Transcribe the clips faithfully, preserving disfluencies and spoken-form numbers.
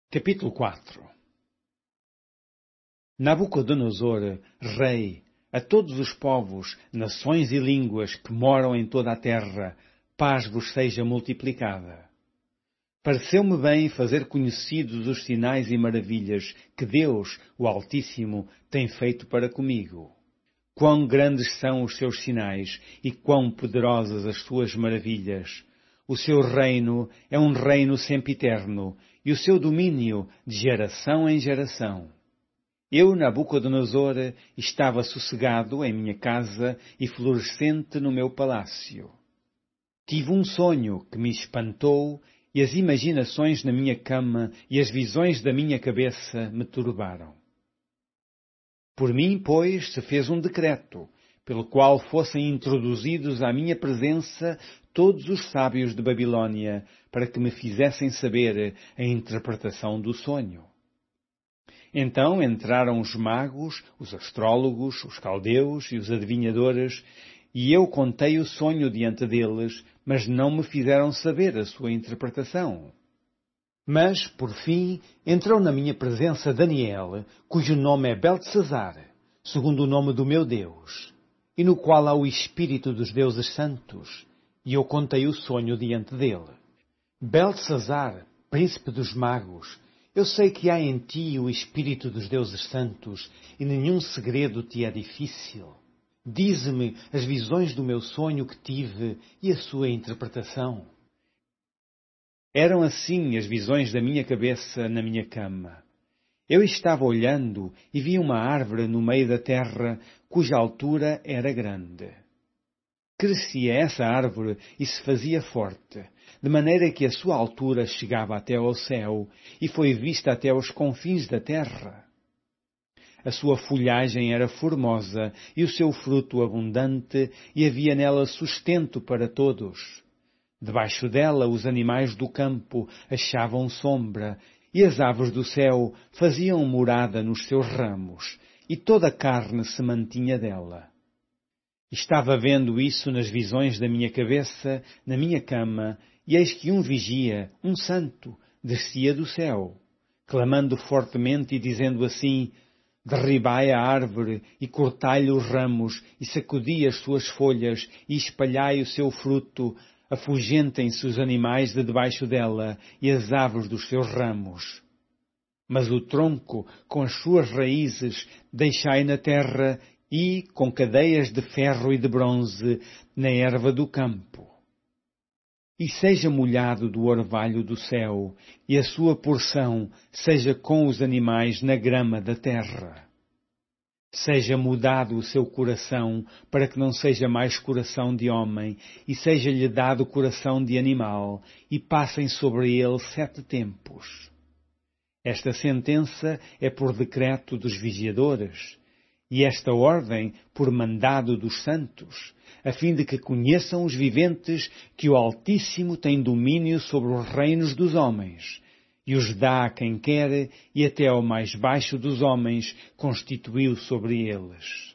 Capítulo quatro. Nabucodonosor, rei, a todos os povos, nações e línguas que moram em toda a terra, paz vos seja multiplicada. Pareceu-me bem fazer conhecidos os sinais e maravilhas que Deus, o Altíssimo, tem feito para comigo. Quão grandes são os seus sinais e quão poderosas as suas maravilhas! O seu reino é um reino sempiterno, e o seu domínio de geração em geração. Eu, Nabucodonosor, estava sossegado em minha casa e florescente no meu palácio. Tive um sonho que me espantou, e as imaginações na minha cama e as visões da minha cabeça me turbaram. Por mim, pois, se fez um decreto, pelo qual fossem introduzidos à minha presença todos os sábios de Babilônia, para que me fizessem saber a interpretação do sonho. Então entraram os magos, os astrólogos, os caldeus e os adivinhadores, e eu contei o sonho diante deles, mas não me fizeram saber a sua interpretação. Mas, por fim, entrou na minha presença Daniel, cujo nome é Beltesazar, segundo o nome do meu Deus, e no qual há o espírito dos deuses santos, e eu contei o sonho diante dele. Beltesazar, príncipe dos magos, eu sei que há em ti o espírito dos deuses santos, e nenhum segredo te é difícil. Dize-me as visões do meu sonho que tive e a sua interpretação. Eram assim as visões da minha cabeça na minha cama. Eu estava olhando e vi uma árvore no meio da terra, cuja altura era grande. Crescia essa árvore e se fazia forte, de maneira que a sua altura chegava até ao céu e foi vista até aos confins da terra. A sua folhagem era formosa e o seu fruto abundante, e havia nela sustento para todos. Debaixo dela os animais do campo achavam sombra, e as aves do céu faziam morada nos seus ramos, e toda a carne se mantinha dela. Estava vendo isso nas visões da minha cabeça, na minha cama, e eis que um vigia, um santo, descia do céu, clamando fortemente e dizendo assim: derribai a árvore e cortai-lhe os ramos, e sacudi as suas folhas, e espalhai o seu fruto, afugentem-se os animais de debaixo dela, e as aves dos seus ramos. Mas o tronco, com as suas raízes, deixai na terra, e, com cadeias de ferro e de bronze, na erva do campo. E seja molhado do orvalho do céu, e a sua porção seja com os animais na grama da terra. Seja mudado o seu coração, para que não seja mais coração de homem, e seja-lhe dado coração de animal, e passem sobre ele sete tempos. Esta sentença é por decreto dos vigiadores, e esta ordem por mandado dos santos, a fim de que conheçam os viventes que o Altíssimo tem domínio sobre os reinos dos homens, e os dá a quem quer, e até ao mais baixo dos homens constituiu sobre eles.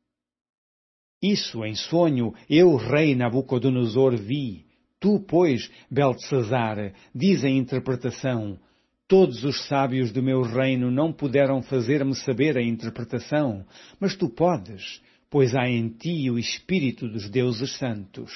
Isso em sonho eu, rei Nabucodonosor, vi. Tu, pois, Beltesazar, diz a interpretação. Todos os sábios do meu reino não puderam fazer-me saber a interpretação, mas tu podes, pois há em ti o espírito dos deuses santos.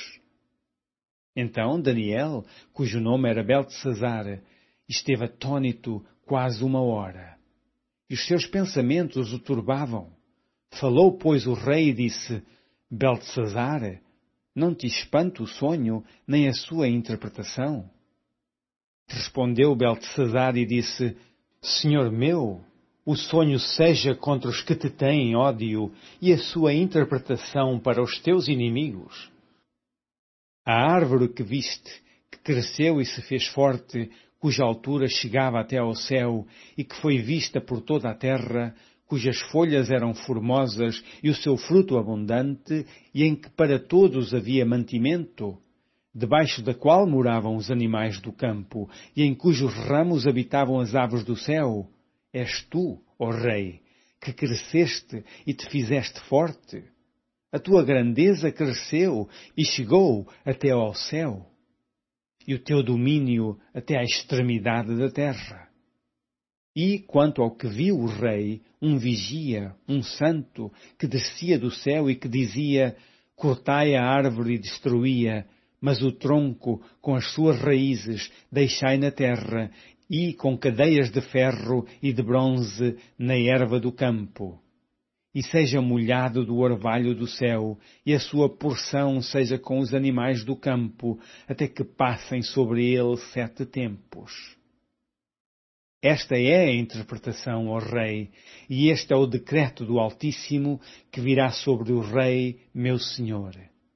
Então Daniel, cujo nome era Beltesazar, esteve atônito quase uma hora, e os seus pensamentos o turbavam. Falou, pois, o rei e disse: Beltesazar, não te espanta o sonho, nem a sua interpretação? Respondeu Beltesazar e disse: Senhor meu, o sonho seja contra os que te têm ódio, e a sua interpretação para os teus inimigos. A árvore que viste, que cresceu e se fez forte, cuja altura chegava até ao céu, e que foi vista por toda a terra, cujas folhas eram formosas e o seu fruto abundante, e em que para todos havia mantimento, debaixo da qual moravam os animais do campo, e em cujos ramos habitavam as aves do céu, és tu, ó Rei, que cresceste e te fizeste forte. A tua grandeza cresceu e chegou até ao céu, e o teu domínio até à extremidade da terra. E, quanto ao que viu o rei, um vigia, um santo, que descia do céu e que dizia: cortai a árvore e destruí-a, mas o tronco, com as suas raízes, deixai na terra, e com cadeias de ferro e de bronze na erva do campo. E seja molhado do orvalho do céu, e a sua porção seja com os animais do campo, até que passem sobre ele sete tempos. Esta é a interpretação, ó rei, e este é o decreto do Altíssimo que virá sobre o rei, meu senhor.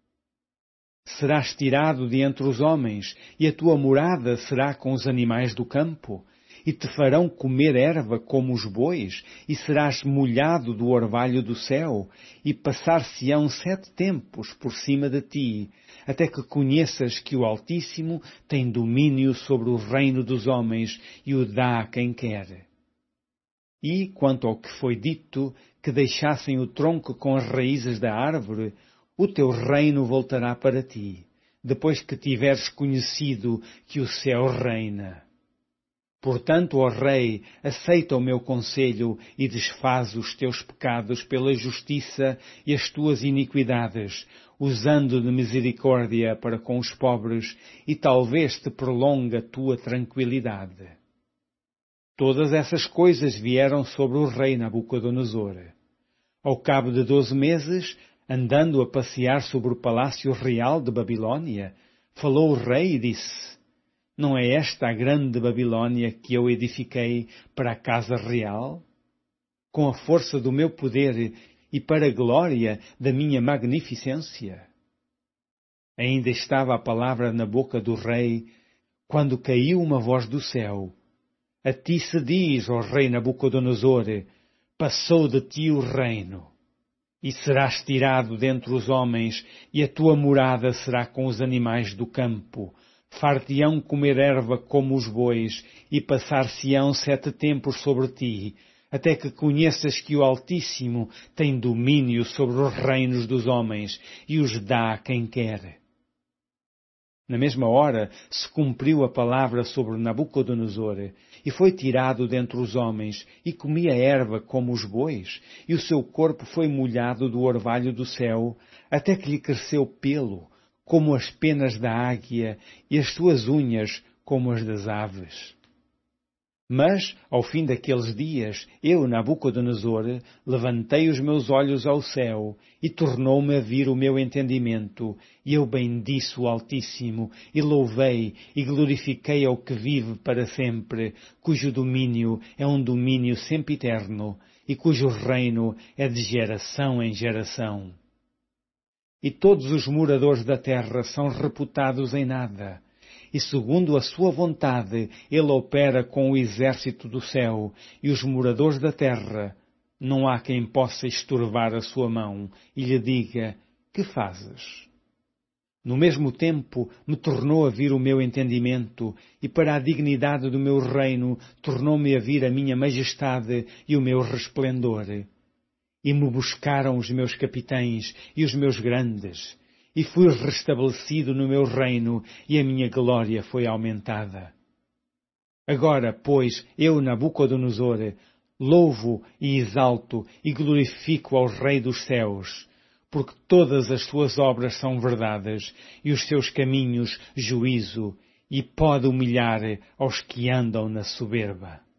Serás tirado de entre os homens, e a tua morada será com os animais do campo, e te farão comer erva como os bois, e serás molhado do orvalho do céu, e passar-se-ão sete tempos por cima de ti, até que conheças que o Altíssimo tem domínio sobre o reino dos homens e o dá a quem quer. E, quanto ao que foi dito, que deixassem o tronco com as raízes da árvore, o teu reino voltará para ti, depois que tiveres conhecido que o céu reina. Portanto, ó Rei, aceita o meu conselho e desfaz os teus pecados pela justiça e as tuas iniquidades, usando de misericórdia para com os pobres, e talvez te prolongue a tua tranquilidade. Todas essas coisas vieram sobre o rei Nabucodonosor. Ao cabo de doze meses, andando a passear sobre o palácio real de Babilônia, falou o rei e disse: não é esta a grande Babilônia que eu edifiquei para a casa real? Com a força do meu poder e para a glória da minha magnificência? Ainda estava a palavra na boca do rei, quando caiu uma voz do céu: a ti se diz, ó rei Nabucodonosor, passou de ti o reino, e serás tirado dentre os homens, e a tua morada será com os animais do campo. Far-te-ão comer erva como os bois, e passar-se-ão sete tempos sobre ti, até que conheças que o Altíssimo tem domínio sobre os reinos dos homens, e os dá a quem quer. Na mesma hora se cumpriu a palavra sobre Nabucodonosor, e foi tirado dentre os homens, e comia erva como os bois, e o seu corpo foi molhado do orvalho do céu, até que lhe cresceu pelo, como as penas da águia, e as suas unhas como as das aves. Mas, ao fim daqueles dias, eu, Nabucodonosor, levantei os meus olhos ao céu, e tornou-me a vir o meu entendimento, e eu bendisse o Altíssimo, e louvei e glorifiquei ao que vive para sempre, cujo domínio é um domínio sempiterno, e cujo reino é de geração em geração. E todos os moradores da terra são reputados em nada. E segundo a sua vontade, ele opera com o exército do céu, e os moradores da terra, não há quem possa estorvar a sua mão e lhe diga: que fazes? No mesmo tempo me tornou a vir o meu entendimento, e para a dignidade do meu reino tornou-me a vir a minha majestade e o meu resplendor. E me buscaram os meus capitães e os meus grandes, e fui restabelecido no meu reino, e a minha glória foi aumentada. Agora, pois, eu, Nabucodonosor, louvo e exalto e glorifico ao Rei dos céus, porque todas as suas obras são verdades, e os seus caminhos juízo, e pode humilhar aos que andam na soberba.